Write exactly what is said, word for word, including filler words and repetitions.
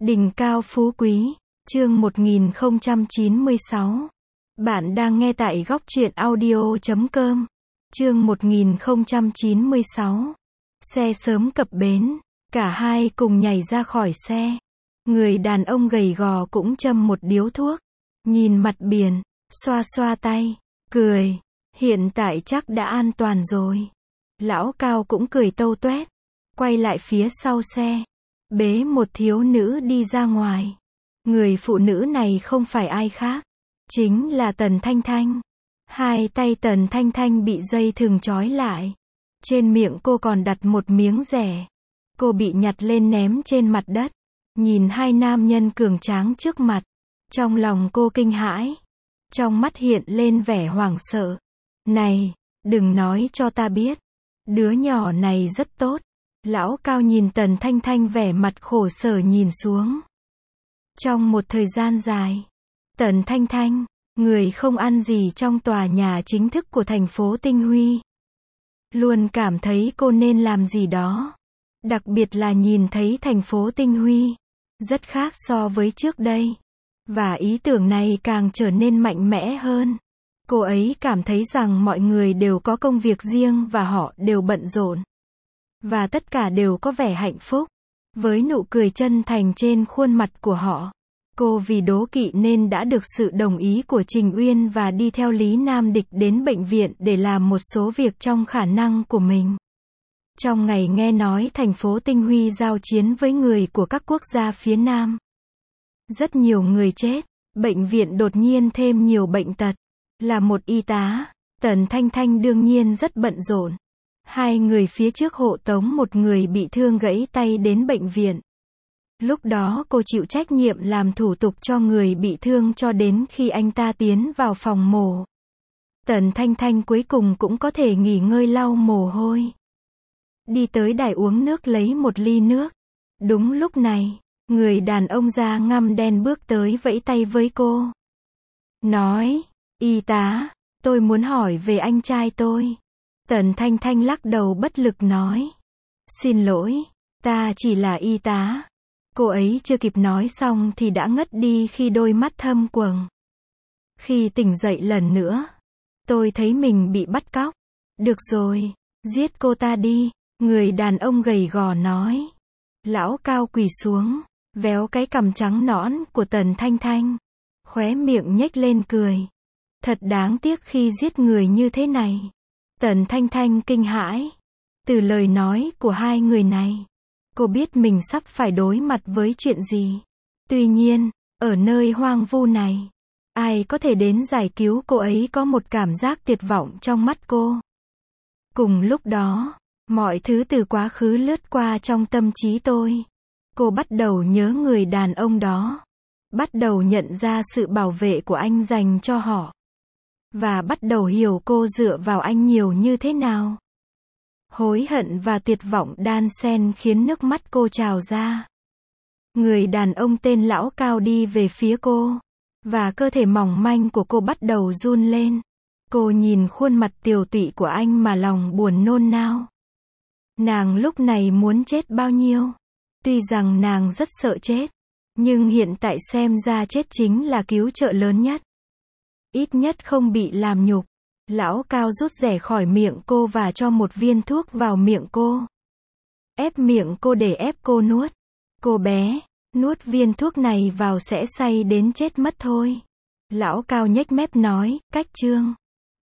Đỉnh cao phú quý, chương một nghìn không trăm chín mươi sáu. Bạn đang nghe tại góc truyện audio chấm com. Chương một nghìn không trăm chín mươi sáu. Xe sớm cập bến, cả hai cùng nhảy ra khỏi xe. Người đàn ông gầy gò cũng châm một điếu thuốc, nhìn mặt biển, xoa xoa tay, cười, hiện tại chắc đã an toàn rồi. Lão Cao cũng cười tâu tuét, quay lại phía sau xe, bế một thiếu nữ đi ra ngoài. Người phụ nữ này không phải ai khác, chính là Tần Thanh Thanh. Hai tay Tần Thanh Thanh bị dây thừng trói lại. Trên miệng cô còn đặt một miếng rẻ. Cô bị nhặt lên ném trên mặt đất. Nhìn hai nam nhân cường tráng trước mặt. Trong lòng cô kinh hãi. Trong mắt hiện lên vẻ hoảng sợ. Này, đừng nói cho ta biết. Đứa nhỏ này rất tốt. Lão Cao nhìn Tần Thanh Thanh vẻ mặt khổ sở nhìn xuống. Trong một thời gian dài, Tần Thanh Thanh, người không ăn gì trong tòa nhà chính thức của thành phố Tinh Huy, luôn cảm thấy cô nên làm gì đó. Đặc biệt là nhìn thấy thành phố Tinh Huy rất khác so với trước đây. Và ý tưởng này càng trở nên mạnh mẽ hơn. Cô ấy cảm thấy rằng mọi người đều có công việc riêng và họ đều bận rộn. Và tất cả đều có vẻ hạnh phúc. Với nụ cười chân thành trên khuôn mặt của họ. Cô vì đố kỵ nên đã được sự đồng ý của Trình Uyên và đi theo Lý Nam Địch đến bệnh viện để làm một số việc trong khả năng của mình. Trong ngày nghe nói thành phố Tinh Huy giao chiến với người của các quốc gia phía Nam. Rất nhiều người chết, bệnh viện đột nhiên thêm nhiều bệnh tật. Là một y tá, Tần Thanh Thanh đương nhiên rất bận rộn. Hai người phía trước hộ tống một người bị thương gãy tay đến bệnh viện. Lúc đó cô chịu trách nhiệm làm thủ tục cho người bị thương cho đến khi anh ta tiến vào phòng mổ. Tần Thanh Thanh cuối cùng cũng có thể nghỉ ngơi lau mồ hôi. Đi tới đài uống nước lấy một ly nước. Đúng lúc này, người đàn ông da ngăm đen bước tới vẫy tay với cô. Nói, y tá, tôi muốn hỏi về anh trai tôi. Tần Thanh Thanh lắc đầu bất lực nói. Xin lỗi, ta chỉ là y tá. Cô ấy chưa kịp nói xong thì đã ngất đi khi đôi mắt thâm quầng. Khi tỉnh dậy lần nữa, tôi thấy mình bị bắt cóc. Được rồi, giết cô ta đi, người đàn ông gầy gò nói. Lão Cao quỳ xuống, véo cái cằm trắng nõn của Tần Thanh Thanh. Khóe miệng nhếch lên cười. Thật đáng tiếc khi giết người như thế này. Tần Thanh Thanh kinh hãi. Từ lời nói của hai người này, cô biết mình sắp phải đối mặt với chuyện gì. Tuy nhiên, ở nơi hoang vu này, ai có thể đến giải cứu cô ấy có một cảm giác tuyệt vọng trong mắt cô. Cùng lúc đó, mọi thứ từ quá khứ lướt qua trong tâm trí tôi. Cô bắt đầu nhớ người đàn ông đó. Bắt đầu nhận ra sự bảo vệ của anh dành cho họ. Và bắt đầu hiểu cô dựa vào anh nhiều như thế nào. Hối hận và tuyệt vọng đan xen khiến nước mắt cô trào ra. Người đàn ông tên Lão Cao đi về phía cô. Và cơ thể mỏng manh của cô bắt đầu run lên. Cô nhìn khuôn mặt tiều tụy của anh mà lòng buồn nôn nao. Nàng lúc này muốn chết bao nhiêu. Tuy rằng nàng rất sợ chết. Nhưng hiện tại xem ra chết chính là cứu trợ lớn nhất. Ít nhất không bị làm nhục. Lão Cao rút rẻ khỏi miệng cô và cho một viên thuốc vào miệng cô. Ép miệng cô để ép cô nuốt. Cô bé, nuốt viên thuốc này vào sẽ say đến chết mất thôi. Lão Cao nhếch mép nói, cách chương.